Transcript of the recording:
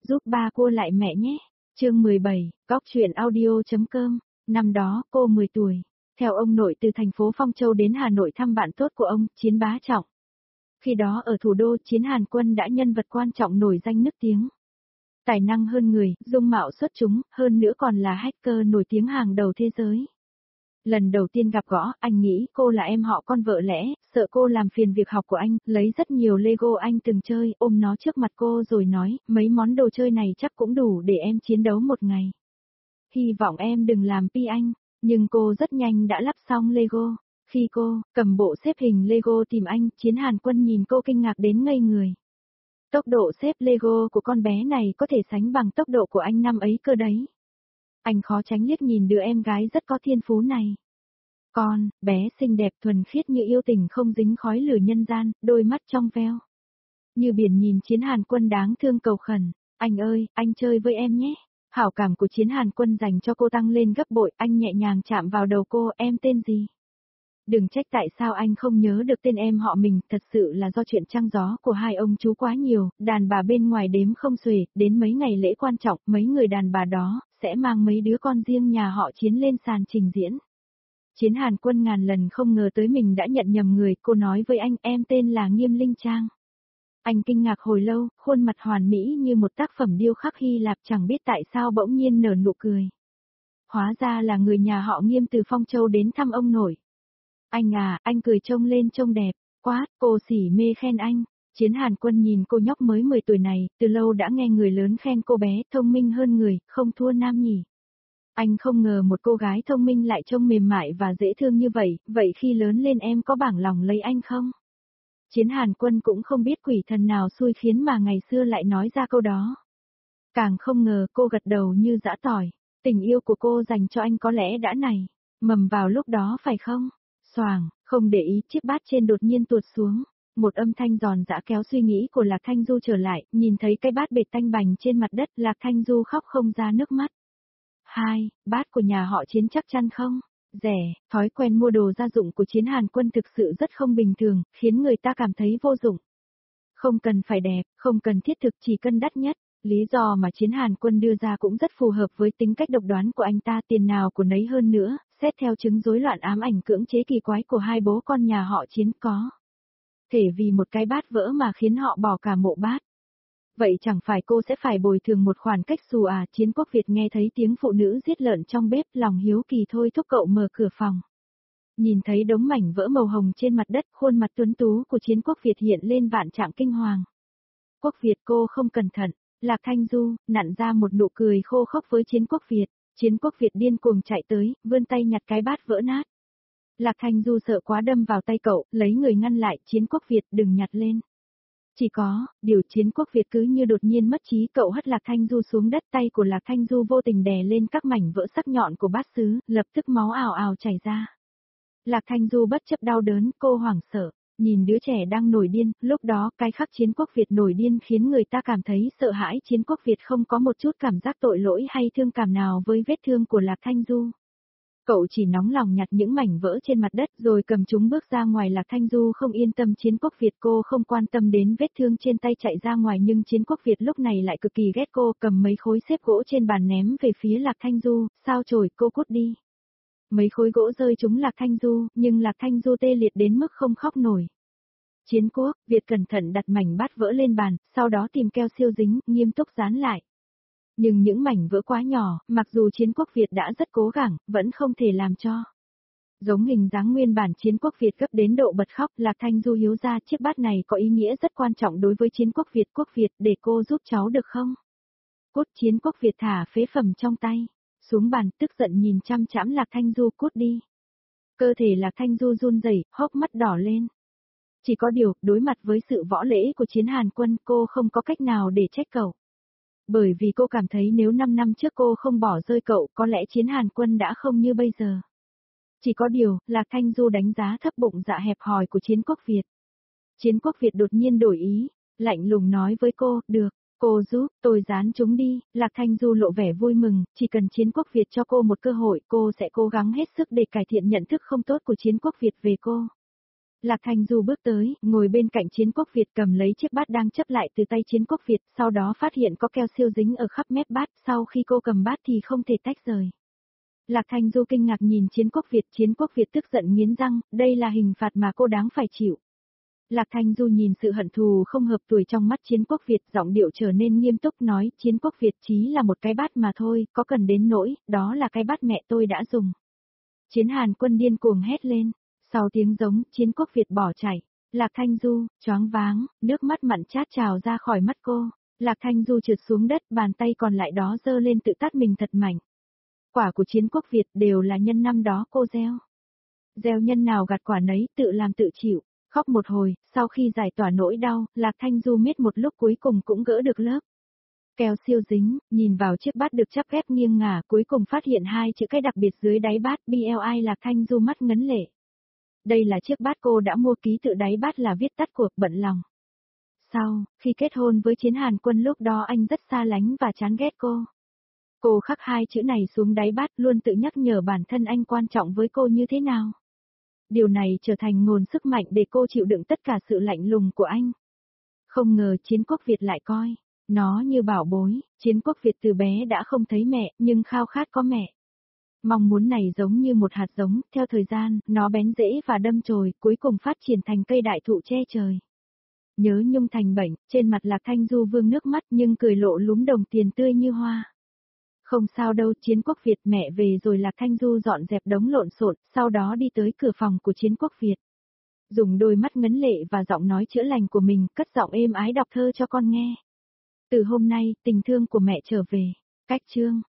giúp ba cô lại mẹ nhé. Chương 17, Góc truyện audio.com. Năm đó, cô 10 tuổi. Theo ông nội từ thành phố Phong Châu đến Hà Nội thăm bạn tốt của ông, Chiến Bá Trọng. Khi đó ở thủ đô, Chiến Hàn Quân đã nhân vật quan trọng nổi danh nức tiếng. Tài năng hơn người, dung mạo xuất chúng, hơn nữa còn là hacker nổi tiếng hàng đầu thế giới. Lần đầu tiên gặp gõ, anh nghĩ cô là em họ con vợ lẽ, sợ cô làm phiền việc học của anh, lấy rất nhiều Lego anh từng chơi, ôm nó trước mặt cô rồi nói, mấy món đồ chơi này chắc cũng đủ để em chiến đấu một ngày. Hy vọng em đừng làm pi anh, nhưng cô rất nhanh đã lắp xong Lego. Khi cô cầm bộ xếp hình Lego tìm anh, Chiến Hàn Quân nhìn cô kinh ngạc đến ngây người. Tốc độ xếp Lego của con bé này có thể sánh bằng tốc độ của anh năm ấy cơ đấy. Anh khó tránh liếc nhìn đứa em gái rất có thiên phú này. Con, bé xinh đẹp thuần khiết như yêu tình không dính khói lửa nhân gian, đôi mắt trong veo. Như biển nhìn Chiến Hàn Quân đáng thương cầu khẩn, anh ơi, anh chơi với em nhé. Hảo cảm của Chiến Hàn Quân dành cho cô tăng lên gấp bội, anh nhẹ nhàng chạm vào đầu cô, em tên gì? Đừng trách tại sao anh không nhớ được tên em họ mình, thật sự là do chuyện trăng gió của hai ông chú quá nhiều, đàn bà bên ngoài đếm không xuể, đến mấy ngày lễ quan trọng, mấy người đàn bà đó, sẽ mang mấy đứa con riêng nhà họ Chiến lên sàn trình diễn. Chiến Hàn Quân ngàn lần không ngờ tới mình đã nhận nhầm người, cô nói với anh em tên là Nghiêm Linh Trang. Anh kinh ngạc hồi lâu, khuôn mặt hoàn mỹ như một tác phẩm điêu khắc Hy Lạp chẳng biết tại sao bỗng nhiên nở nụ cười. Hóa ra là người nhà họ Nghiêm từ Phong Châu đến thăm ông nội. Anh à, anh cười trông lên trông đẹp, quá, cô xỉ mê khen anh. Chiến Hàn Quân nhìn cô nhóc mới 10 tuổi này, từ lâu đã nghe người lớn khen cô bé thông minh hơn người, không thua nam nhỉ. Anh không ngờ một cô gái thông minh lại trông mềm mại và dễ thương như vậy khi lớn lên em có bảng lòng lấy anh không? Chiến Hàn Quân cũng không biết quỷ thần nào xui khiến mà ngày xưa lại nói ra câu đó. Càng không ngờ cô gật đầu như giã tỏi, tình yêu của cô dành cho anh có lẽ đã nảy mầm vào lúc đó phải không? Xoàng, không để ý chiếc bát trên đột nhiên tuột xuống. Một âm thanh giòn giã kéo suy nghĩ của Lạc Thanh Du trở lại, nhìn thấy cái bát bệt tanh bành trên mặt đất, Lạc Thanh Du khóc không ra nước mắt. Bát của nhà họ Chiến chắc chắn không? Rẻ, thói quen mua đồ gia dụng của Chiến Hàn Quân thực sự rất không bình thường, khiến người ta cảm thấy vô dụng. Không cần phải đẹp, không cần thiết thực, chỉ cần đắt nhất. Lý do mà Chiến Hàn Quân đưa ra cũng rất phù hợp với tính cách độc đoán của anh ta, tiền nào của nấy hơn nữa, xét theo chứng rối loạn ám ảnh cưỡng chế kỳ quái của hai bố con nhà họ Chiến có thể vì một cái bát vỡ mà khiến họ bỏ cả mộ bát. Vậy chẳng phải cô sẽ phải bồi thường một khoản cách xù à? Chiến Quốc Việt nghe thấy tiếng phụ nữ giết lợn trong bếp, lòng hiếu kỳ thôi thúc cậu mở cửa phòng. Nhìn thấy đống mảnh vỡ màu hồng trên mặt đất, khuôn mặt tuấn tú của Chiến Quốc Việt hiện lên vạn trạng kinh hoàng. Quốc Việt, cô không cẩn thận. Lạc Thanh Du nặn ra một nụ cười khô khốc với Chiến Quốc Việt. Chiến Quốc Việt điên cuồng chạy tới, vươn tay nhặt cái bát vỡ nát. Lạc Thanh Du sợ quá đâm vào tay cậu, lấy người ngăn lại, Chiến Quốc Việt đừng nhặt lên. Chỉ có, điều Chiến Quốc Việt cứ như đột nhiên mất trí, cậu hất Lạc Thanh Du xuống đất, tay của Lạc Thanh Du vô tình đè lên các mảnh vỡ sắc nhọn của bát sứ, lập tức máu ào ào chảy ra. Lạc Thanh Du bất chấp đau đớn, cô hoảng sợ, nhìn đứa trẻ đang nổi điên, lúc đó cái khắc Chiến Quốc Việt nổi điên khiến người ta cảm thấy sợ hãi. Chiến Quốc Việt không có một chút cảm giác tội lỗi hay thương cảm nào với vết thương của Lạc Thanh Du. Cậu chỉ nóng lòng nhặt những mảnh vỡ trên mặt đất rồi cầm chúng bước ra ngoài. Lạc Thanh Du không yên tâm Chiến Quốc Việt, cô không quan tâm đến vết thương trên tay chạy ra ngoài, nhưng Chiến Quốc Việt lúc này lại cực kỳ ghét cô, cầm mấy khối xếp gỗ trên bàn ném về phía Lạc Thanh Du, sao chổi, cô cút đi. Mấy khối gỗ rơi trúng Lạc Thanh Du, nhưng Lạc Thanh Du tê liệt đến mức không khóc nổi. Chiến Quốc Việt cẩn thận đặt mảnh bát vỡ lên bàn, sau đó tìm keo siêu dính, nghiêm túc dán lại. Nhưng những mảnh vỡ quá nhỏ, mặc dù Chiến Quốc Việt đã rất cố gắng, vẫn không thể làm cho giống hình dáng nguyên bản. Chiến Quốc Việt gấp đến độ bật khóc. Lạc Thanh Du hiếu ra, chiếc bát này có ý nghĩa rất quan trọng đối với Chiến Quốc Việt. Quốc Việt, để cô giúp cháu được không? Cút. Chiến Quốc Việt thả phế phẩm trong tay xuống bàn, tức giận nhìn chăm chăm Lạc Thanh Du, cút đi. Cơ thể Lạc Thanh Du run rẩy, hốc mắt đỏ lên. Chỉ có điều, đối mặt với sự võ lễ của Chiến Hàn Quân, cô không có cách nào để trách cậu. Bởi vì cô cảm thấy nếu 5 năm trước cô không bỏ rơi cậu, có lẽ Chiến Hàn Quân đã không như bây giờ. Chỉ có điều, Lạc Thanh Du đánh giá thấp bụng dạ hẹp hòi của Chiến Quốc Việt. Chiến Quốc Việt đột nhiên đổi ý, lạnh lùng nói với cô, được, cô giúp, tôi dán chúng đi. Lạc Thanh Du lộ vẻ vui mừng, chỉ cần Chiến Quốc Việt cho cô một cơ hội, cô sẽ cố gắng hết sức để cải thiện nhận thức không tốt của Chiến Quốc Việt về cô. Lạc Thanh Du bước tới, ngồi bên cạnh Chiến Quốc Việt cầm lấy chiếc bát đang chấp lại từ tay Chiến Quốc Việt, sau đó phát hiện có keo siêu dính ở khắp mép bát, sau khi cô cầm bát thì không thể tách rời. Lạc Thanh Du kinh ngạc nhìn Chiến Quốc Việt tức giận nghiến răng, đây là hình phạt mà cô đáng phải chịu. Lạc Thanh Du nhìn sự hận thù không hợp tuổi trong mắt Chiến Quốc Việt, giọng điệu trở nên nghiêm túc nói, Chiến Quốc Việt chỉ là một cái bát mà thôi, có cần đến nỗi, đó là cái bát mẹ tôi đã dùng. Chiến Hàn Quân điên cuồng hét lên, sau tiếng giống, Chiến Quốc Việt bỏ chạy. Lạc Thanh Du, choáng váng, nước mắt mặn chát trào ra khỏi mắt cô. Lạc Thanh Du trượt xuống đất, bàn tay còn lại đó giơ lên tự tát mình thật mạnh. Quả của Chiến Quốc Việt đều là nhân năm đó cô gieo. Gieo nhân nào gặt quả nấy, tự làm tự chịu. Khóc một hồi, sau khi giải tỏa nỗi đau, Lạc Thanh Du miết một lúc cuối cùng cũng gỡ được lớp keo siêu dính, nhìn vào chiếc bát được chắp ghép nghiêng ngả, cuối cùng phát hiện hai chữ cái đặc biệt dưới đáy bát, BLI. Lạc Thanh Du mắt ngấn lệ. Đây là chiếc bát cô đã mua, ký tự đáy bát là viết tắt của bận lòng. Sau, khi kết hôn với Chiến Hàn Quân lúc đó anh rất xa lánh và chán ghét cô. Cô khắc hai chữ này xuống đáy bát, luôn tự nhắc nhở bản thân anh quan trọng với cô như thế nào. Điều này trở thành nguồn sức mạnh để cô chịu đựng tất cả sự lạnh lùng của anh. Không ngờ Chiến Quốc Việt lại coi nó như bảo bối. Chiến Quốc Việt từ bé đã không thấy mẹ, nhưng khao khát có mẹ. Mong muốn này giống như một hạt giống, theo thời gian, nó bén rễ và đâm chồi, cuối cùng phát triển thành cây đại thụ che trời. Nhớ nhung thành bệnh, trên mặt Lạc Thanh Du vương nước mắt nhưng cười lộ lúm đồng tiền tươi như hoa. Không sao đâu, Chiến Quốc Việt, mẹ về rồi. Lạc Thanh Du dọn dẹp đống lộn xộn, sau đó đi tới cửa phòng của Chiến Quốc Việt. Dùng đôi mắt ngấn lệ và giọng nói chữa lành của mình, cất giọng êm ái đọc thơ cho con nghe. Từ hôm nay, tình thương của mẹ trở về. Cách chương